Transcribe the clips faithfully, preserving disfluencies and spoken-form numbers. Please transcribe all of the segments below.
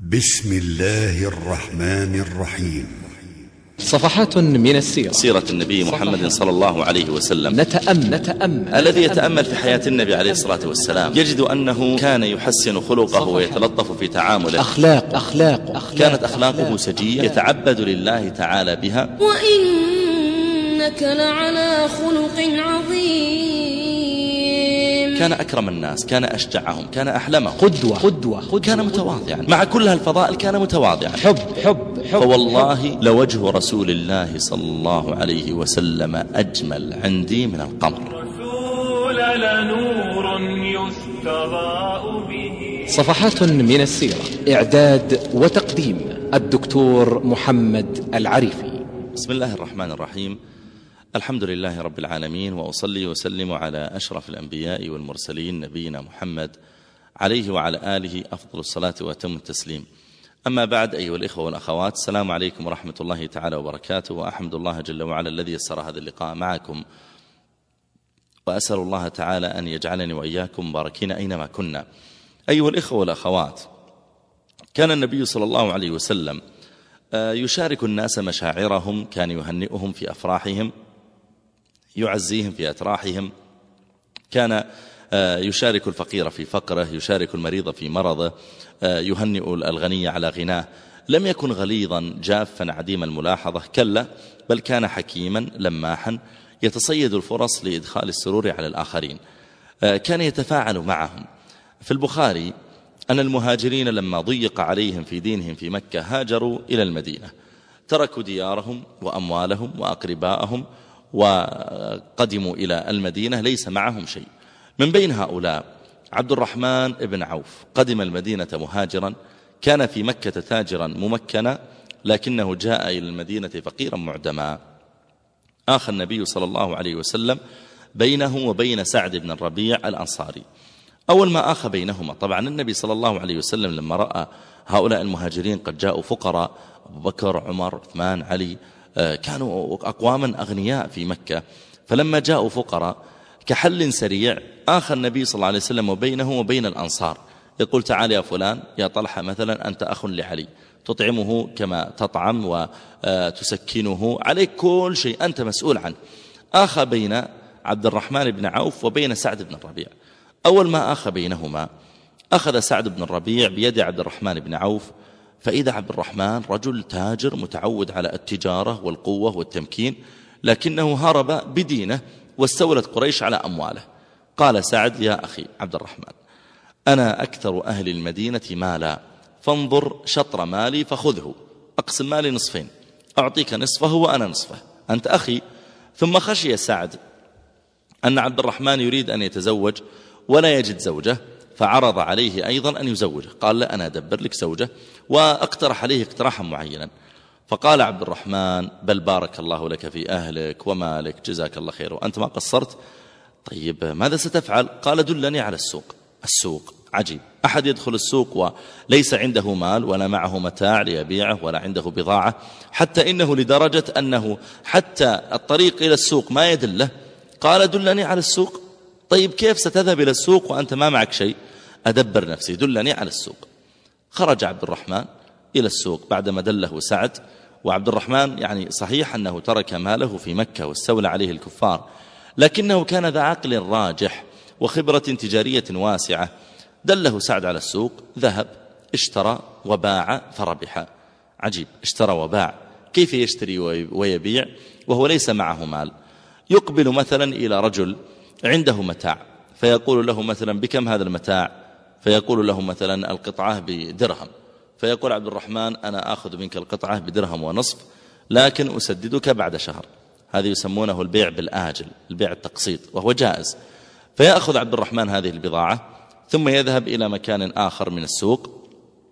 بسم الله الرحمن الرحيم. صفحات من السيرة. سيرة النبي محمد صلى الله عليه وسلم. نتأمل, نتأمل الذي يتأمل في حياة النبي عليه الصلاة والسلام يجد أنه كان يحسن خلقه ويتلطف في تعامله. أخلاق أخلاق, أخلاق كانت أخلاقه سجية يتعبد لله تعالى بها. وإنك لعلى خلق عظيم. كان أكرم الناس، كان أشجعهم، كان أحلمهم، قدوة قدوة, قدوة كان متواضعا. مع كل هالفضائل كان متواضعا. حب حب, حب فوالله حب لوجه رسول الله صلى الله عليه وسلم أجمل عندي من القمر. رسول لنور يستضاء به. صفحات من السيرة. إعداد وتقديم الدكتور محمد العريفي. بسم الله الرحمن الرحيم. الحمد لله رب العالمين، وأصلي وسلم على أشرف الأنبياء والمرسلين نبينا محمد عليه وعلى آله أفضل الصلاة وأتم التسليم. أما بعد، أيها الإخوة والأخوات، السلام عليكم ورحمة الله تعالى وبركاته. وأحمد الله جل وعلا الذي يسر هذا اللقاء معكم، وأسأل الله تعالى أن يجعلني وإياكم مباركين أينما كنا. أيها الإخوة والأخوات، كان النبي صلى الله عليه وسلم يشارك الناس مشاعرهم، كان يهنئهم في أفراحهم، يعزيهم في أتراحهم، كان يشارك الفقير في فقره، يشارك المريض في مرضه، يهنئ الغني على غناه. لم يكن غليظا جافا عديم الملاحظة، كلا، بل كان حكيما لماحا يتصيد الفرص لإدخال السرور على الآخرين. كان يتفاعل معهم. في البخاري أن المهاجرين لما ضيق عليهم في دينهم في مكة هاجروا إلى المدينة، تركوا ديارهم وأموالهم وأقرباءهم وقدموا إلى المدينة ليس معهم شيء. من بين هؤلاء عبد الرحمن بن عوف قدم المدينة مهاجرا، كان في مكة تاجرا ممكنا، لكنه جاء إلى المدينة فقيرا معدما. آخى النبي صلى الله عليه وسلم بينه وبين سعد بن الربيع الأنصاري. أول ما آخى بينهما، طبعا النبي صلى الله عليه وسلم لما رأى هؤلاء المهاجرين قد جاءوا فقراء، أبو بكر، عمر، عثمان، علي، كانوا أقواما أغنياء في مكة، فلما جاءوا فقراء كحل سريع آخى النبي صلى الله عليه وسلم وبينه وبين الأنصار. يقول: تعال يا فلان، يا طلحة مثلا، أنت أخ لعلي، تطعمه كما تطعم وتسكنه، عليك كل شيء، أنت مسؤول عنه. آخى بين عبد الرحمن بن عوف وبين سعد بن الربيع. أول ما آخى بينهما أخذ سعد بن الربيع بيد عبد الرحمن بن عوف، فإذا عبد الرحمن رجل تاجر متعود على التجارة والقوة والتمكين، لكنه هرب بدينه واستولت قريش على أمواله. قال سعد: يا أخي عبد الرحمن، أنا أكثر أهل المدينة مالا، فانظر شطر مالي فخذه، أقسم مالي نصفين، أعطيك نصفه وأنا نصفه، أنت أخي. ثم خشي سعد أن عبد الرحمن يريد أن يتزوج ولا يجد زوجة، فعرض عليه أيضا أن يزوجه. قال: لا، أنا أدبر لك زوجة، واقترح عليه اقتراحا معينا. فقال عبد الرحمن: بل بارك الله لك في أهلك ومالك، جزاك الله خير، وأنت ما قصرت. طيب ماذا ستفعل؟ قال: دلني على السوق. السوق عجيب، أحد يدخل السوق وليس عنده مال ولا معه متاع ليبيعه ولا عنده بضاعة، حتى إنه لدرجة أنه حتى الطريق إلى السوق ما يدله. قال: دلني على السوق. طيب كيف ستذهب إلى السوق وأنت ما معك شيء؟ أدبر نفسي، دلني على السوق. خرج عبد الرحمن إلى السوق بعدما دله سعد. وعبد الرحمن يعني صحيح أنه ترك ماله في مكة واستولى عليه الكفار، لكنه كان ذا عقل راجح وخبرة تجارية واسعة. دله سعد على السوق، ذهب، اشترى وباع فربح. عجيب، اشترى وباع، كيف يشتري ويبيع وهو ليس معه مال؟ يقبل مثلا إلى رجل عنده متاع، فيقول له مثلا: بكم هذا المتاع؟ فيقول له مثلا: القطعة بدرهم. فيقول عبد الرحمن: أنا أخذ منك القطعة بدرهم ونصف، لكن أسددك بعد شهر. هذا يسمونه البيع بالآجل، البيع التقسيط، وهو جائز. فيأخذ عبد الرحمن هذه البضاعة، ثم يذهب إلى مكان آخر من السوق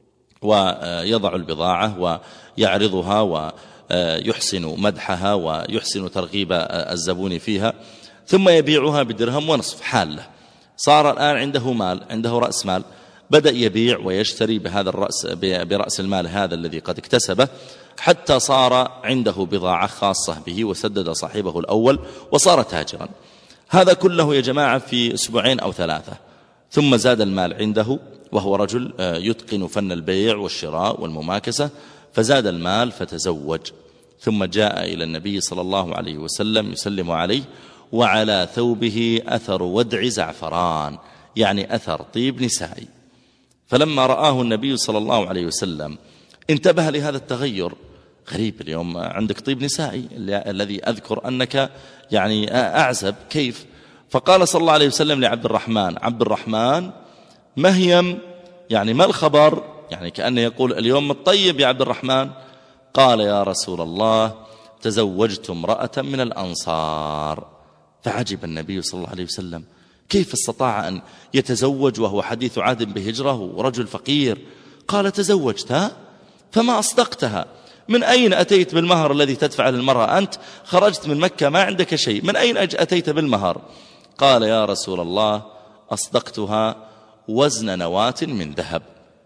ويضع البضاعة ويعرضها ويحسن مدحها ويحسن ترغيب الزبون فيها، ثم يبيعها بدرهم ونصف حالة. صار الآن عنده مال، عنده رأس مال، بدأ يبيع ويشتري بهذا الرأس برأس المال هذا الذي قد اكتسبه، حتى صار عنده بضاعة خاصة به وسدد صاحبه الأول وصار تاجرا. هذا كله يا جماعة في أسبوعين أو ثلاثة. ثم زاد المال عنده وهو رجل يتقن فن البيع والشراء والمماكسة، فزاد المال فتزوج، ثم جاء إلى النبي صلى الله عليه وسلم يسلم عليه، وعلى ثوبه أثر ودع زعفران، يعني أثر طيب نسائي. فلما رآه النبي صلى الله عليه وسلم انتبه لهذا التغير. غريب، اليوم عندك طيب نسائي الذي أذكر أنك يعني أعزب، كيف؟ فقال صلى الله عليه وسلم لعبد الرحمن: عبد الرحمن مهيم، يعني ما الخبر؟ يعني كأنه يقول اليوم الطيب يا عبد الرحمن. قال: يا رسول الله تزوجت امرأة من الأنصار. فعجب النبي صلى الله عليه وسلم، كيف استطاع أن يتزوج وهو حديث عهد بهجرة ورجل فقير؟ قال: تزوجتها؟ فما أصدقتها؟ من أين أتيت بالمهر الذي تدفع للمرأة؟ أنت خرجت من مكة ما عندك شيء، من أين أتيت بالمهر؟ قال: يا رسول الله أصدقتها وزن نواة من ذهب.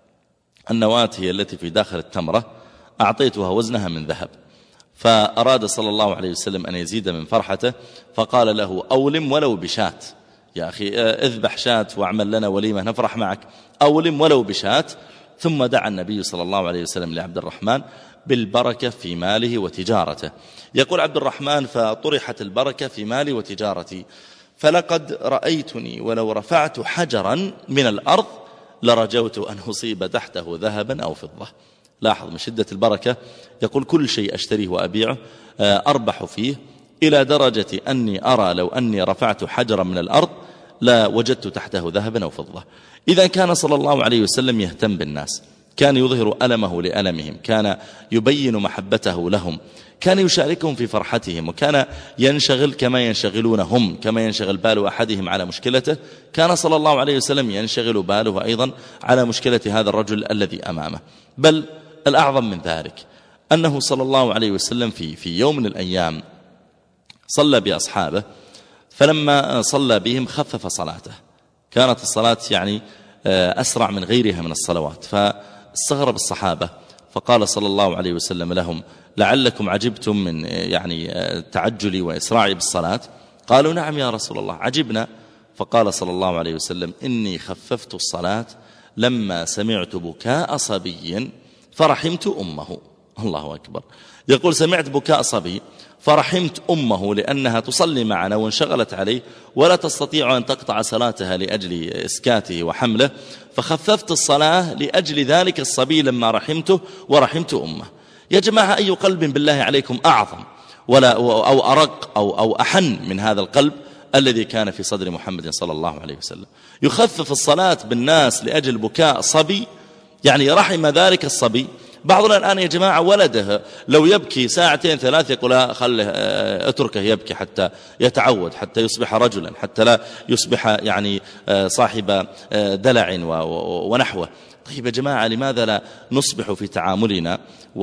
النواة هي التي في داخل التمرة، أعطيتها وزنها من ذهب. فأراد صلى الله عليه وسلم أن يزيد من فرحته، فقال له: أولم ولو بشات، يا أخي اذبح شات واعمل لنا وليمة نفرح معك، أولم ولو بشات. ثم دعا النبي صلى الله عليه وسلم لعبد الرحمن بالبركة في ماله وتجارته. يقول عبد الرحمن: فطرحت البركة في مالي وتجارتي، فلقد رأيتني ولو رفعت حجرا من الأرض لرجوت أن أصيب تحته ذهبا أو فضة. لاحظ من شدة البركة، يقول: كل شيء أشتريه وأبيعه أربح فيه، إلى درجة أني أرى لو أني رفعت حجرا من الأرض لا وجدت تحته ذهبا أو فضة. إذا كان صلى الله عليه وسلم يهتم بالناس، كان يظهر ألمه لألمهم، كان يبين محبته لهم، كان يشاركهم في فرحتهم، وكان ينشغل كما ينشغلون هم، كما ينشغل بال أحدهم على مشكلته كان صلى الله عليه وسلم ينشغل باله أيضا على مشكلة هذا الرجل الذي أمامه. بل الأعظم من ذلك أنه صلى الله عليه وسلم في, في يوم من الأيام صلى بأصحابه، فلما صلى بهم خفف صلاته، كانت الصلاة يعني أسرع من غيرها من الصلوات، فاستغرب الصحابة، فقال صلى الله عليه وسلم لهم: لعلكم عجبتم من يعني تعجلي وإسراعي بالصلاة؟ قالوا: نعم يا رسول الله عجبنا. فقال صلى الله عليه وسلم: إني خففت الصلاة لما سمعت بكاء صبي فرحمت أمه. الله أكبر. يقول: سمعت بكاء صبي فرحمت أمه لأنها تصلي معنا وانشغلت عليه ولا تستطيع أن تقطع صلاتها لأجل إسكاته وحمله، فخففت الصلاة لأجل ذلك الصبي لما رحمته ورحمت أمه. يا جماعة، أي قلب بالله عليكم أعظم ولا أو أرق أو, أو أحن من هذا القلب الذي كان في صدر محمد صلى الله عليه وسلم؟ يخفف الصلاة بالناس لأجل بكاء صبي، يعني رحم ذلك الصبي. بعضنا الآن يا جماعة ولده لو يبكي ساعتين ثلاث يقول خله اتركه يبكي حتى يتعود، حتى يصبح رجلا، حتى لا يصبح يعني صاحب دلع ونحوه. طيب يا جماعة، لماذا لا نصبح في تعاملنا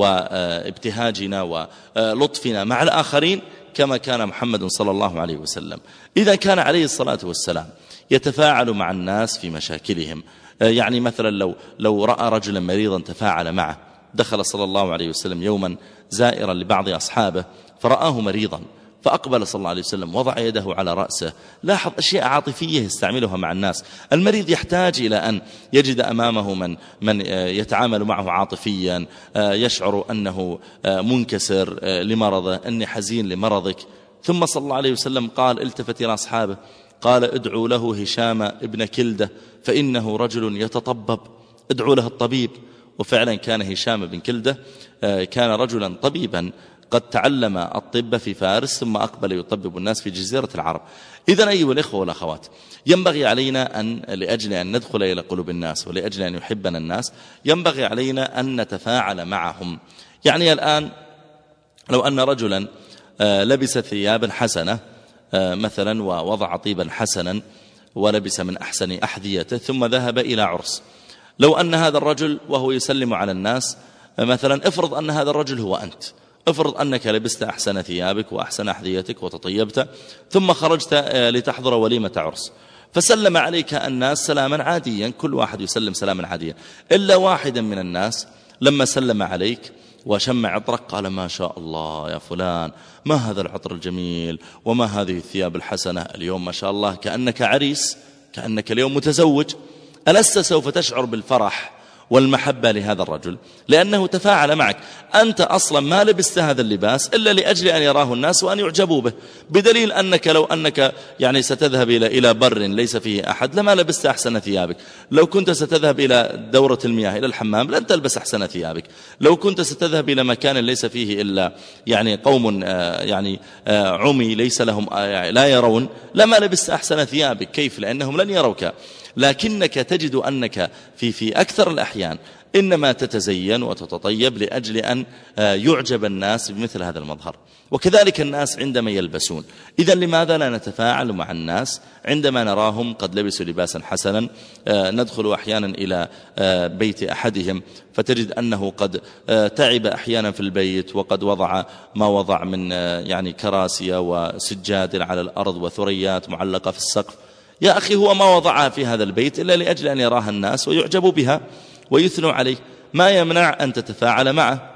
وابتهاجنا ولطفنا مع الآخرين كما كان محمد صلى الله عليه وسلم؟ إذا كان عليه الصلاة والسلام يتفاعل مع الناس في مشاكلهم، يعني مثلا لو, لو رأى رجلا مريضا تفاعل معه. دخل صلى الله عليه وسلم يوما زائرا لبعض أصحابه فرآه مريضا، فأقبل صلى الله عليه وسلم وضع يده على رأسه. لاحظ أشياء عاطفية يستعملها مع الناس. المريض يحتاج إلى أن يجد أمامه من, من يتعامل معه عاطفيا، يشعر أنه منكسر لمرضه، أنه حزين لمرضك. ثم صلى الله عليه وسلم قال، التفت إلى أصحابه قال: ادعوا له هشام ابن كلدة فإنه رجل يتطبب، ادعوا له الطبيب. وفعلا كان هشام بن كلدة كان رجلا طبيبا قد تعلم الطب في فارس ثم أقبل يطبب الناس في جزيرة العرب. إذن أيها الإخوة والأخوات، ينبغي علينا أن لأجل أن ندخل إلى قلوب الناس ولأجل أن يحبنا الناس ينبغي علينا أن نتفاعل معهم. يعني الآن لو أن رجلا لبس ثيابا حسنة مثلا ووضع طيبا حسنا ولبس من أحسن أحذيته ثم ذهب إلى عرس، لو أن هذا الرجل وهو يسلم على الناس مثلا، افرض أن هذا الرجل هو أنت، افرض أنك لبست أحسن ثيابك وأحسن أحذيتك وتطيبت ثم خرجت لتحضر وليمة عرس، فسلم عليك الناس سلاما عاديا، كل واحد يسلم سلاما عاديا، إلا واحدا من الناس لما سلم عليك وشم عطرك قال: ما شاء الله يا فلان، ما هذا العطر الجميل وما هذه الثياب الحسنة، اليوم ما شاء الله كأنك عريس، كأنك اليوم متزوج. ألست سوف تشعر بالفرح والمحبة لهذا الرجل لأنه تفاعل معك؟ أنت أصلا ما لبست هذا اللباس إلا لأجل أن يراه الناس وأن يعجبوا به، بدليل أنك لو أنك يعني ستذهب إلى إلى بر ليس فيه أحد لما لبست أحسن ثيابك، لو كنت ستذهب إلى دورة المياه إلى الحمام لن تلبس أحسن ثيابك، لو كنت ستذهب إلى مكان ليس فيه إلا يعني قوم يعني عمي ليس لهم لا يرون لما لبست أحسن ثيابك. كيف؟ لأنهم لن يروك، لكنك تجد أنك في في أكثر الأحيان إنما تتزين وتتطيب لأجل أن يعجب الناس بمثل هذا المظهر. وكذلك الناس عندما يلبسون، إذن لماذا لا نتفاعل مع الناس عندما نراهم قد لبسوا لباسا حسنا؟ ندخل أحيانا إلى بيت أحدهم فتجد أنه قد تعب أحيانا في البيت وقد وضع ما وضع من يعني كراسي وسجاد على الأرض وثريات معلقة في السقف. يا أخي هو ما وضعها في هذا البيت إلا لأجل أن يراها الناس ويعجبوا بها ويثنوا عليه. ما يمنع أن تتفاعل معه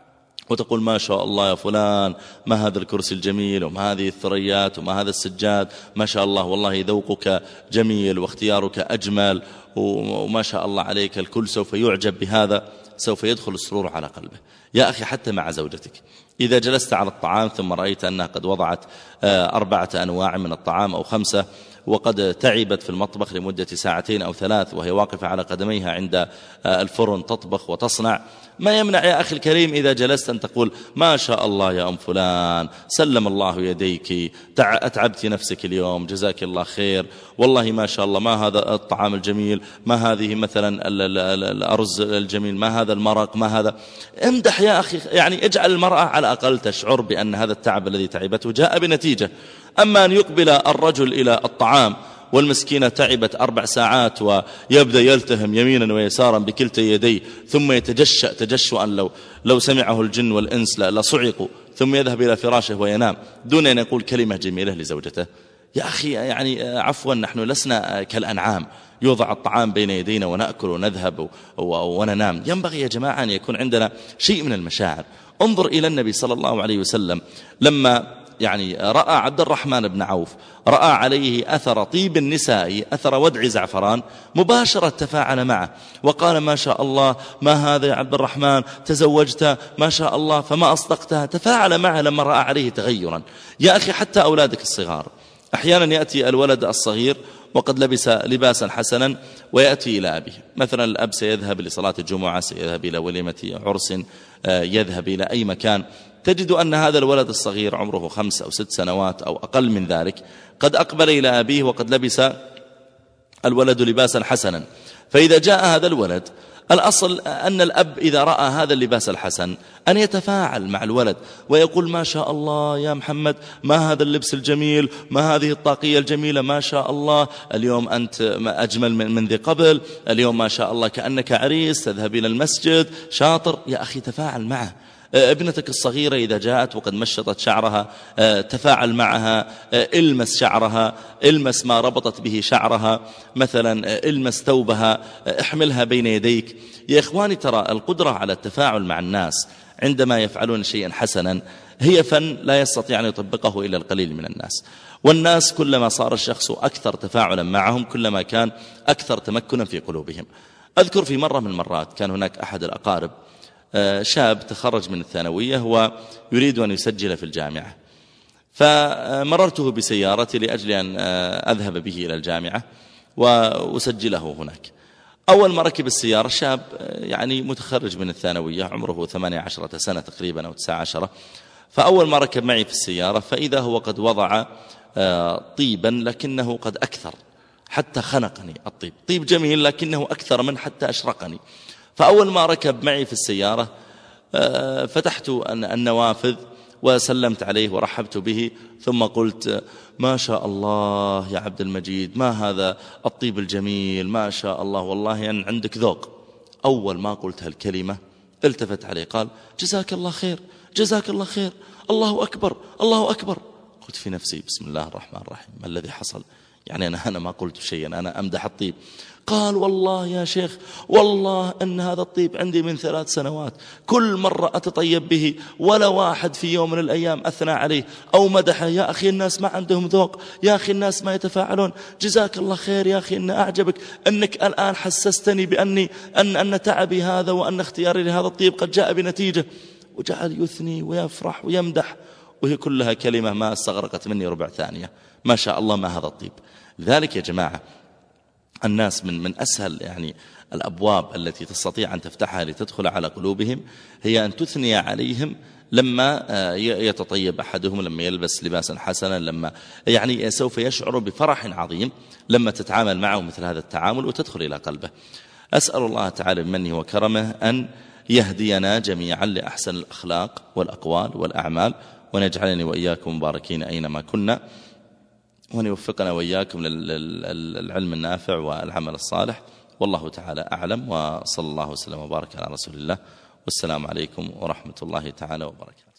وتقول ما شاء الله يا فلان، ما هذا الكرسي الجميل وما هذه الثريات وما هذا السجاد، ما شاء الله والله ذوقك جميل واختيارك أجمل وما شاء الله عليك، الكل سوف يعجب بهذا، سوف يدخل السرور على قلبه. يا أخي حتى مع زوجتك إذا جلست على الطعام ثم رأيت أنها قد وضعت أربعة أنواع من الطعام أو خمسة وقد تعبت في المطبخ لمدة ساعتين أو ثلاث وهي واقفة على قدميها عند الفرن تطبخ وتصنع، ما يمنع يا أخي الكريم إذا جلست أن تقول ما شاء الله يا أم فلان، سلم الله يديك، أتعبت نفسك اليوم، جزاك الله خير، والله ما شاء الله ما هذا الطعام الجميل، ما هذه مثلا الأرز الجميل، ما هذا المرق، ما هذا. امدح يا أخي، يعني اجعل المرأة على الأقل تشعر بأن هذا التعب الذي تعبته جاء بنتيجة. أما أن يقبل الرجل إلى الطعام والمسكينة تعبت أربع ساعات ويبدأ يلتهم يمينا ويسارا بكلتا يديه ثم يتجشأ تجشؤا لو, لو سمعه الجن والإنس لصعقوا، ثم يذهب إلى فراشه وينام دون أن يقول كلمة جميلة لزوجته. يا أخي يعني عفوا، نحن لسنا كالأنعام يوضع الطعام بين يدينا ونأكل ونذهب وننام. ينبغي يا جماعة أن يكون عندنا شيء من المشاعر. انظر إلى النبي صلى الله عليه وسلم لما يعني رأى عبد الرحمن بن عوف، رأى عليه أثر طيب النساء، أثر ودع زعفران، مباشرة تفاعل معه وقال ما شاء الله، ما هذا يا عبد الرحمن، تزوجت ما شاء الله فما أصدقتها. تفاعل معه لما رأى عليه تغيرا. يا أخي حتى أولادك الصغار أحيانا يأتي الولد الصغير وقد لبس لباسا حسنا ويأتي إلى أبيه، مثلا الأب سيذهب لصلاة الجمعة، سيذهب إلى وليمة عرس، يذهب إلى أي مكان، تجد أن هذا الولد الصغير عمره خمس أو ست سنوات أو أقل من ذلك قد أقبل إلى أبيه وقد لبس الولد لباسا حسنا. فإذا جاء هذا الولد، الأصل أن الأب إذا رأى هذا اللباس الحسن أن يتفاعل مع الولد ويقول ما شاء الله يا محمد، ما هذا اللبس الجميل، ما هذه الطاقية الجميلة، ما شاء الله اليوم أنت أجمل من ذي قبل، اليوم ما شاء الله كأنك عريس، تذهب إلى المسجد شاطر. يا أخي تفاعل معه. ابنتك الصغيرة إذا جاءت وقد مشطت شعرها تفاعل معها، المس شعرها، المس ما ربطت به شعرها، مثلا المس ثوبها، احملها بين يديك. يا إخواني ترى القدرة على التفاعل مع الناس عندما يفعلون شيئا حسنا هي فن لا يستطيع أن يطبقه إلا القليل من الناس. والناس كلما صار الشخص أكثر تفاعلا معهم كلما كان أكثر تمكنا في قلوبهم. أذكر في مرة من المرات كان هناك أحد الأقارب شاب تخرج من الثانوية ويريد أن يسجل في الجامعة، فمررته بسيارتي لأجل أن أذهب به إلى الجامعة وأسجله هناك. أول ما ركب السيارة شاب يعني متخرج من الثانوية عمره ثمانية عشرة سنة تقريبا أو تسعة عشرة، فأول ما ركب معي في السيارة فإذا هو قد وضع طيبا لكنه قد أكثر حتى خنقني. الطيب طيب جميل لكنه أكثر من حتى أشرقني. فأول ما ركب معي في السيارة فتحت النوافذ وسلمت عليه ورحبت به، ثم قلت ما شاء الله يا عبد المجيد، ما هذا الطيب الجميل، ما شاء الله والله أن عندك ذوق. أول ما قلت هالكلمة التفت عليه قال جزاك الله خير، جزاك الله خير، الله أكبر، الله أكبر. قلت في نفسي بسم الله الرحمن الرحيم، ما الذي حصل؟ يعني أنا, أنا ما قلت شيئا، أنا أمدح الطيب. قال والله يا شيخ والله أن هذا الطيب عندي من ثلاث سنوات، كل مرة أتطيب به ولا واحد في يوم من الأيام أثنى عليه أو مدحه. يا أخي الناس ما عندهم ذوق، يا أخي الناس ما يتفاعلون. جزاك الله خير يا أخي، إن أعجبك أنك الآن حسستني بأني أن, أن تعبي هذا وأن اختياري لهذا الطيب قد جاء بنتيجة. وجعل يثني ويفرح ويمدح، وهي كلها كلمة ما استغرقت مني ربع ثانية. ما شاء الله ما هذا الطيب. لذلك يا جماعة الناس من من أسهل يعني الأبواب التي تستطيع أن تفتحها لتدخل على قلوبهم هي أن تثني عليهم لما يتطيب أحدهم، لما يلبس لباسا حسنا، لما يعني سوف يشعر بفرح عظيم لما تتعامل معه مثل هذا التعامل وتدخل إلى قلبه. أسأل الله تعالى بمنه وكرمه أن يهدينا جميعا لأحسن الأخلاق والأقوال والأعمال، ونجعلني وإياكم مباركين أينما كنا، وأن يوفقنا وإياكم للعلم النافع والعمل الصالح. والله تعالى أعلم، وصلى الله وسلم وبارك على رسول الله، والسلام عليكم ورحمة الله تعالى وبركاته.